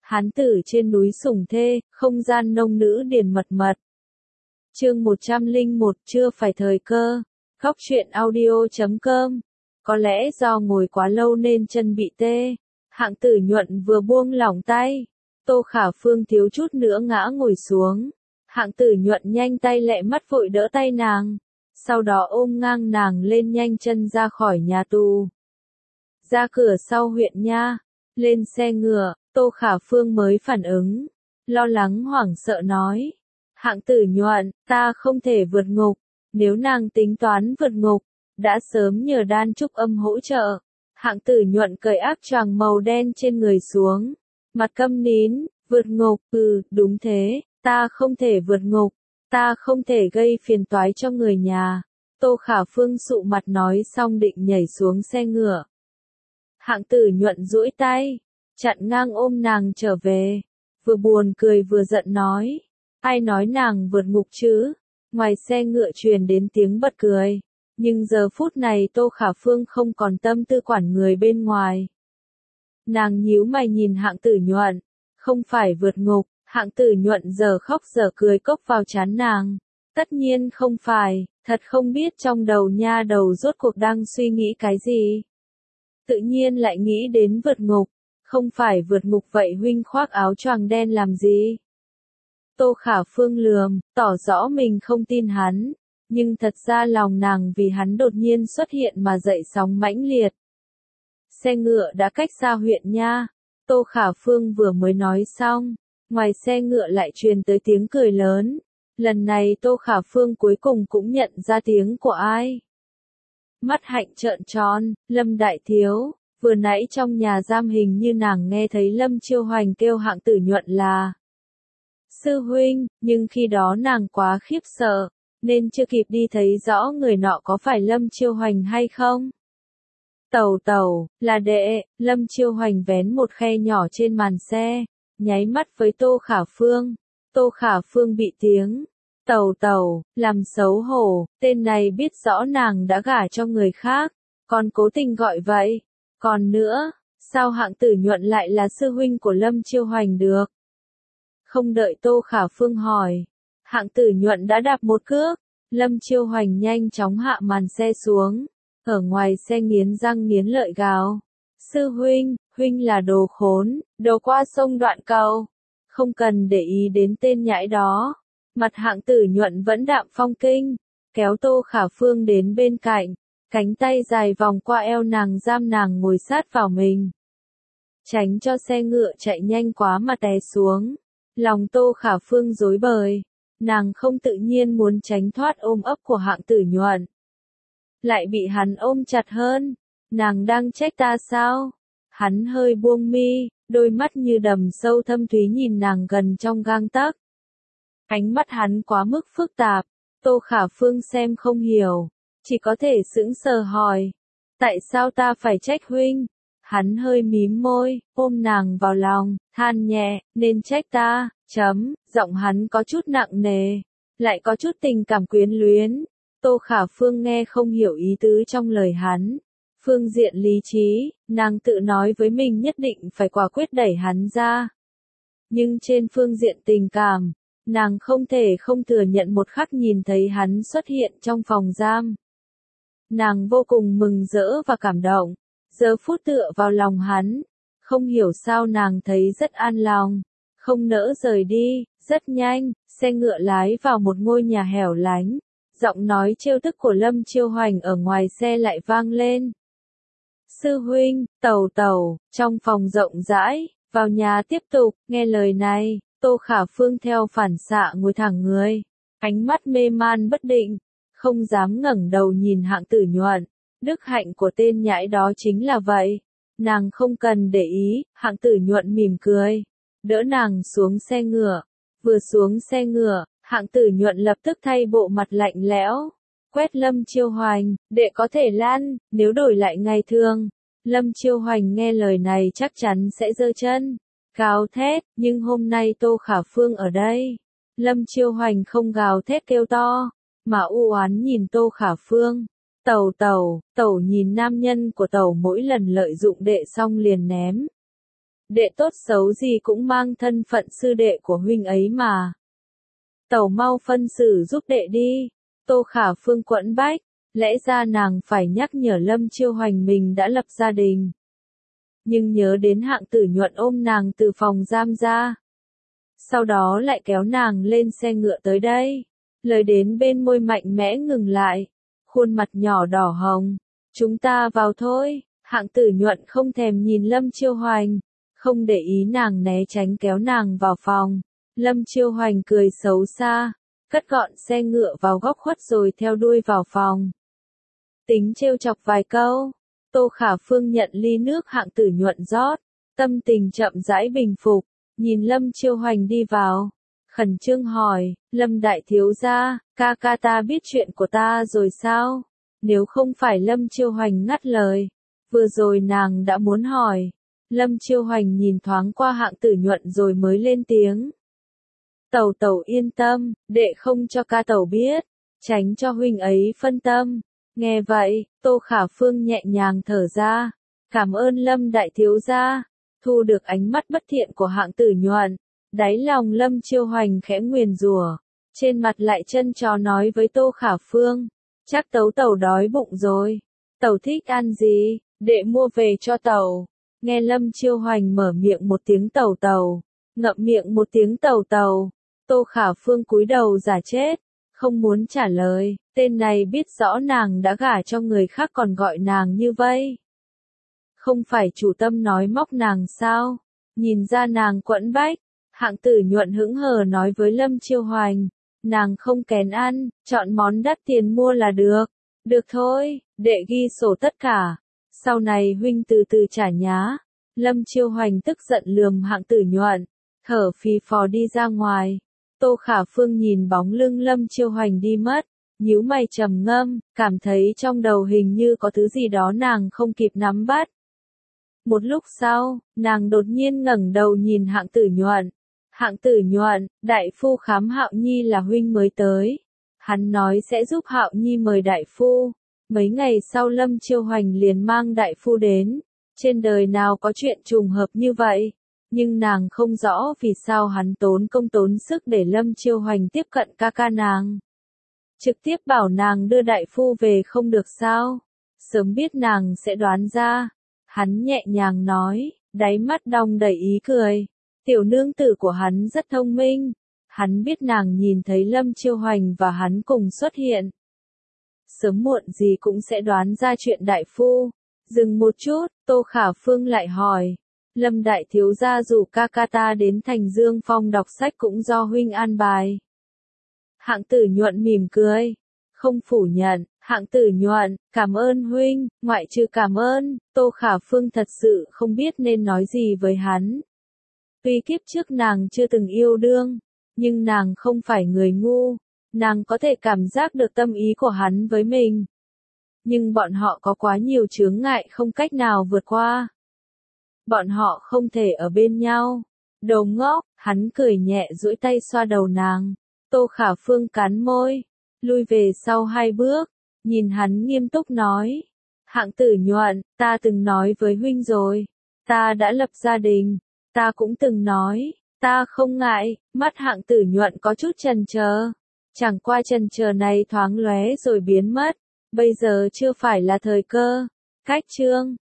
Hán tử trên núi sủng thê, không gian nông nữ điền mật mật. Chương 101, chưa phải thời cơ. Góc truyện audio.com. Có lẽ do ngồi quá lâu nên chân bị tê. Hạng Tử Nhuận vừa buông lỏng tay, Tô Khả Phương thiếu chút nữa ngã ngồi xuống. Hạng Tử Nhuận nhanh tay lẹ mắt vội đỡ tay nàng, sau đó ôm ngang nàng lên nhanh chân ra khỏi nhà tù. Ra cửa sau huyện nha, lên xe ngựa, Tô Khả Phương mới phản ứng, lo lắng hoảng sợ nói. Hạng Tử Nhuận, ta không thể vượt ngục, nếu nàng tính toán vượt ngục, đã sớm nhờ Đan Trúc Âm hỗ trợ. Hạng Tử Nhuận cởi áo choàng màu đen trên người xuống, mặt câm nín, vượt ngục, đúng thế, ta không thể vượt ngục, ta không thể gây phiền toái cho người nhà. Tô Khả Phương sụ mặt nói xong định nhảy xuống xe ngựa. Hạng Tử Nhuận duỗi tay, chặn ngang ôm nàng trở về, vừa buồn cười vừa giận nói, ai nói nàng vượt ngục chứ? Ngoài xe ngựa truyền đến tiếng bật cười, nhưng giờ phút này Tô Khả Phương không còn tâm tư quản người bên ngoài. Nàng nhíu mày nhìn Hạng Tử Nhuận, không phải vượt ngục. Hạng Tử Nhuận giờ khóc giờ cười cốc vào trán nàng. Tất nhiên không phải, thật không biết trong đầu nha đầu rốt cuộc đang suy nghĩ cái gì. Tự nhiên lại nghĩ đến vượt ngục, không phải vượt ngục vậy huynh khoác áo choàng đen làm gì? Tô Khả Phương lườm, tỏ rõ mình không tin hắn, nhưng thật ra lòng nàng vì hắn đột nhiên xuất hiện mà dậy sóng mãnh liệt. Xe ngựa đã cách xa huyện nha, Tô Khả Phương vừa mới nói xong. Ngoài xe ngựa lại truyền tới tiếng cười lớn. Lần này Tô Khả Phương cuối cùng cũng nhận ra tiếng của ai. Mắt hạnh trợn tròn, Lâm Đại Thiếu. Vừa nãy trong nhà giam hình như nàng nghe thấy Lâm Chiêu Hoành kêu Hạng Tử Nhuận là sư huynh, nhưng khi đó nàng quá khiếp sợ, nên chưa kịp đi thấy rõ người nọ có phải Lâm Chiêu Hoành hay không. Tẩu, là đệ. Lâm Chiêu Hoành vén một khe nhỏ trên màn xe, nháy mắt với Tô Khả Phương. Tô Khả Phương bị tiếng tẩu làm xấu hổ, tên này biết rõ nàng đã gả cho người khác, còn cố tình gọi vậy. Còn nữa, sao Hạng Tử Nhuận lại là sư huynh của Lâm Chiêu Hoành được? Không đợi Tô Khả Phương hỏi, Hạng Tử Nhuận đã đạp một cước. Lâm Chiêu Hoành nhanh chóng hạ màn xe xuống, ở ngoài xe nghiến răng nghiến lợi gào. Sư huynh là đồ khốn, đồ qua sông đoạn cầu. Không cần để ý đến tên nhãi đó. Mặt Hạng Tử Nhuận vẫn đạm phong kinh, kéo Tô Khả Phương đến bên cạnh, cánh tay dài vòng qua eo nàng giam nàng ngồi sát vào mình. Tránh cho xe ngựa chạy nhanh quá mà té xuống. Lòng Tô Khả Phương rối bời, nàng không tự nhiên muốn tránh thoát ôm ấp của Hạng Tử Nhuận. Lại bị hắn ôm chặt hơn, nàng đang trách ta sao? Hắn hơi buông mi, đôi mắt như đầm sâu thâm thúy nhìn nàng gần trong gang tấc. Ánh mắt hắn quá mức phức tạp, Tô Khả Phương xem không hiểu, chỉ có thể sững sờ hỏi. Tại sao ta phải trách huynh? Hắn hơi mím môi, ôm nàng vào lòng, than nhẹ, nên trách ta, giọng hắn có chút nặng nề, lại có chút tình cảm quyến luyến. Tô Khả Phương nghe không hiểu ý tứ trong lời hắn. Phương diện lý trí, nàng tự nói với mình nhất định phải quả quyết đẩy hắn ra. Nhưng trên phương diện tình cảm, nàng không thể không thừa nhận một khắc nhìn thấy hắn xuất hiện trong phòng giam. Nàng vô cùng mừng rỡ và cảm động, giờ phút tựa vào lòng hắn, không hiểu sao nàng thấy rất an lòng, không nỡ rời đi. Rất nhanh, xe ngựa lái vào một ngôi nhà hẻo lánh, giọng nói trêu tức của Lâm Chiêu Hoành ở ngoài xe lại vang lên. Sư huynh, tẩu, trong phòng rộng rãi, vào nhà tiếp tục. Nghe lời này, Tô Khả Phương theo phản xạ ngồi thẳng người, ánh mắt mê man bất định, không dám ngẩng đầu nhìn Hạng Tử Nhuận. Đức hạnh của tên nhãi đó chính là vậy, nàng không cần để ý. Hạng Tử Nhuận mỉm cười, đỡ nàng xuống xe ngựa. Vừa xuống xe ngựa, Hạng Tử Nhuận lập tức thay bộ mặt lạnh lẽo, quét Lâm Chiêu Hoành, đệ có thể lăn, nếu đổi lại ngày thường. Lâm Chiêu Hoành nghe lời này chắc chắn sẽ giơ chân, gào thét, nhưng hôm nay Tô Khả Phương ở đây. Lâm Chiêu Hoành không gào thét kêu to, mà u oán nhìn Tô Khả Phương. Tẩu nhìn nam nhân của tẩu mỗi lần lợi dụng đệ xong liền ném. đệ tốt xấu gì cũng mang thân phận sư đệ của huynh ấy mà. Tẩu mau phân xử giúp đệ đi. Tô Khả Phương quẫn bách, lẽ ra nàng phải nhắc nhở Lâm Chiêu Hoành mình đã lập gia đình. Nhưng nhớ đến Hạng Tử Nhuận ôm nàng từ phòng giam ra. Sau đó lại kéo nàng lên xe ngựa tới đây. Lời đến bên môi mạnh mẽ ngừng lại. Khuôn mặt nhỏ đỏ hồng. Chúng ta vào thôi. Hạng Tử Nhuận không thèm nhìn Lâm Chiêu Hoành. Không để ý nàng né tránh kéo nàng vào phòng. Lâm Chiêu Hoành cười xấu xa. Cất gọn xe ngựa vào góc khuất rồi theo đuôi vào phòng. Tính trêu chọc vài câu. Tô Khả Phương nhận ly nước Hạng Tử Nhuận rót. Tâm tình chậm rãi bình phục. Nhìn Lâm Chiêu Hoành đi vào. Khẩn trương hỏi, Lâm đại thiếu gia, ca ca ta biết chuyện của ta rồi sao? Nếu không phải Lâm Chiêu Hoành ngắt lời. Vừa rồi nàng đã muốn hỏi. Lâm Chiêu Hoành nhìn thoáng qua Hạng Tử Nhuận rồi mới lên tiếng. Tẩu tẩu yên tâm, đệ không cho ca tẩu biết. Tránh cho huynh ấy phân tâm. Nghe vậy, Tô Khả Phương nhẹ nhàng thở ra. Cảm ơn Lâm đại thiếu gia. Thu được ánh mắt bất thiện của Hạng Tử Nhuận. Đáy lòng Lâm Chiêu Hoành khẽ nguyền rủa, trên mặt lại chân chó nói với Tô Khả Phương, chắc tấu tẩu đói bụng rồi, tẩu thích ăn gì, đệ mua về cho tẩu. Nghe Lâm Chiêu Hoành mở miệng một tiếng tẩu tẩu, ngậm miệng một tiếng tẩu tẩu, Tô Khả Phương cúi đầu giả chết, không muốn trả lời, tên này biết rõ nàng đã gả cho người khác còn gọi nàng như vậy. Không phải chủ tâm nói móc nàng sao, nhìn ra nàng quẫn bách. Hạng Tử Nhuận hững hờ nói với Lâm Chiêu Hoành, nàng không kén ăn, chọn món đắt tiền mua là được. Được thôi, đệ ghi sổ tất cả. Sau này huynh từ từ trả nhá. Lâm Chiêu Hoành tức giận lườm Hạng Tử Nhuận, thở phì phò đi ra ngoài. Tô Khả Phương nhìn bóng lưng Lâm Chiêu Hoành đi mất, nhíu mày trầm ngâm, cảm thấy trong đầu hình như có thứ gì đó nàng không kịp nắm bắt. Một lúc sau, nàng đột nhiên ngẩng đầu nhìn Hạng Tử Nhuận. Hạng Tử Nhuận, đại phu khám Hạo Nhi là huynh mới tới. Hắn nói sẽ giúp Hạo Nhi mời đại phu. Mấy ngày sau Lâm Chiêu Hoành liền mang đại phu đến. Trên đời nào có chuyện trùng hợp như vậy. Nhưng nàng không rõ vì sao hắn tốn công tốn sức để Lâm Chiêu Hoành tiếp cận ca ca nàng. Trực tiếp bảo nàng đưa đại phu về không được sao. Sớm biết nàng sẽ đoán ra. Hắn nhẹ nhàng nói, đáy mắt đong đầy ý cười. Tiểu nương tử của hắn rất thông minh. Hắn biết nàng nhìn thấy Lâm Chiêu Hoành và hắn cùng xuất hiện. Sớm muộn gì cũng sẽ đoán ra chuyện đại phu. Dừng một chút, Tô Khả Phương lại hỏi. Lâm đại thiếu gia rủ ca ca ta đến Thành Dương Phong đọc sách cũng do huynh an bài. Hạng Tử Nhuận mỉm cười. Không phủ nhận, Hạng Tử Nhuận, cảm ơn huynh, ngoại trừ cảm ơn, Tô Khả Phương thật sự không biết nên nói gì với hắn. Tuy kiếp trước nàng chưa từng yêu đương, nhưng nàng không phải người ngu, nàng có thể cảm giác được tâm ý của hắn với mình. Nhưng bọn họ có quá nhiều chướng ngại không cách nào vượt qua. Bọn họ không thể ở bên nhau. Đồ ngốc, hắn cười nhẹ duỗi tay xoa đầu nàng. Tô Khả Phương cắn môi, lui về sau 2 bước, nhìn hắn nghiêm túc nói. Hạng Tử Nhuận, ta từng nói với huynh rồi, ta đã lập gia đình. Ta cũng từng nói, ta không ngại, mắt Hạng Tử Nhuận có chút chần chờ. Chẳng qua chần chờ này thoáng lóe rồi biến mất, bây giờ chưa phải là thời cơ. Cách chương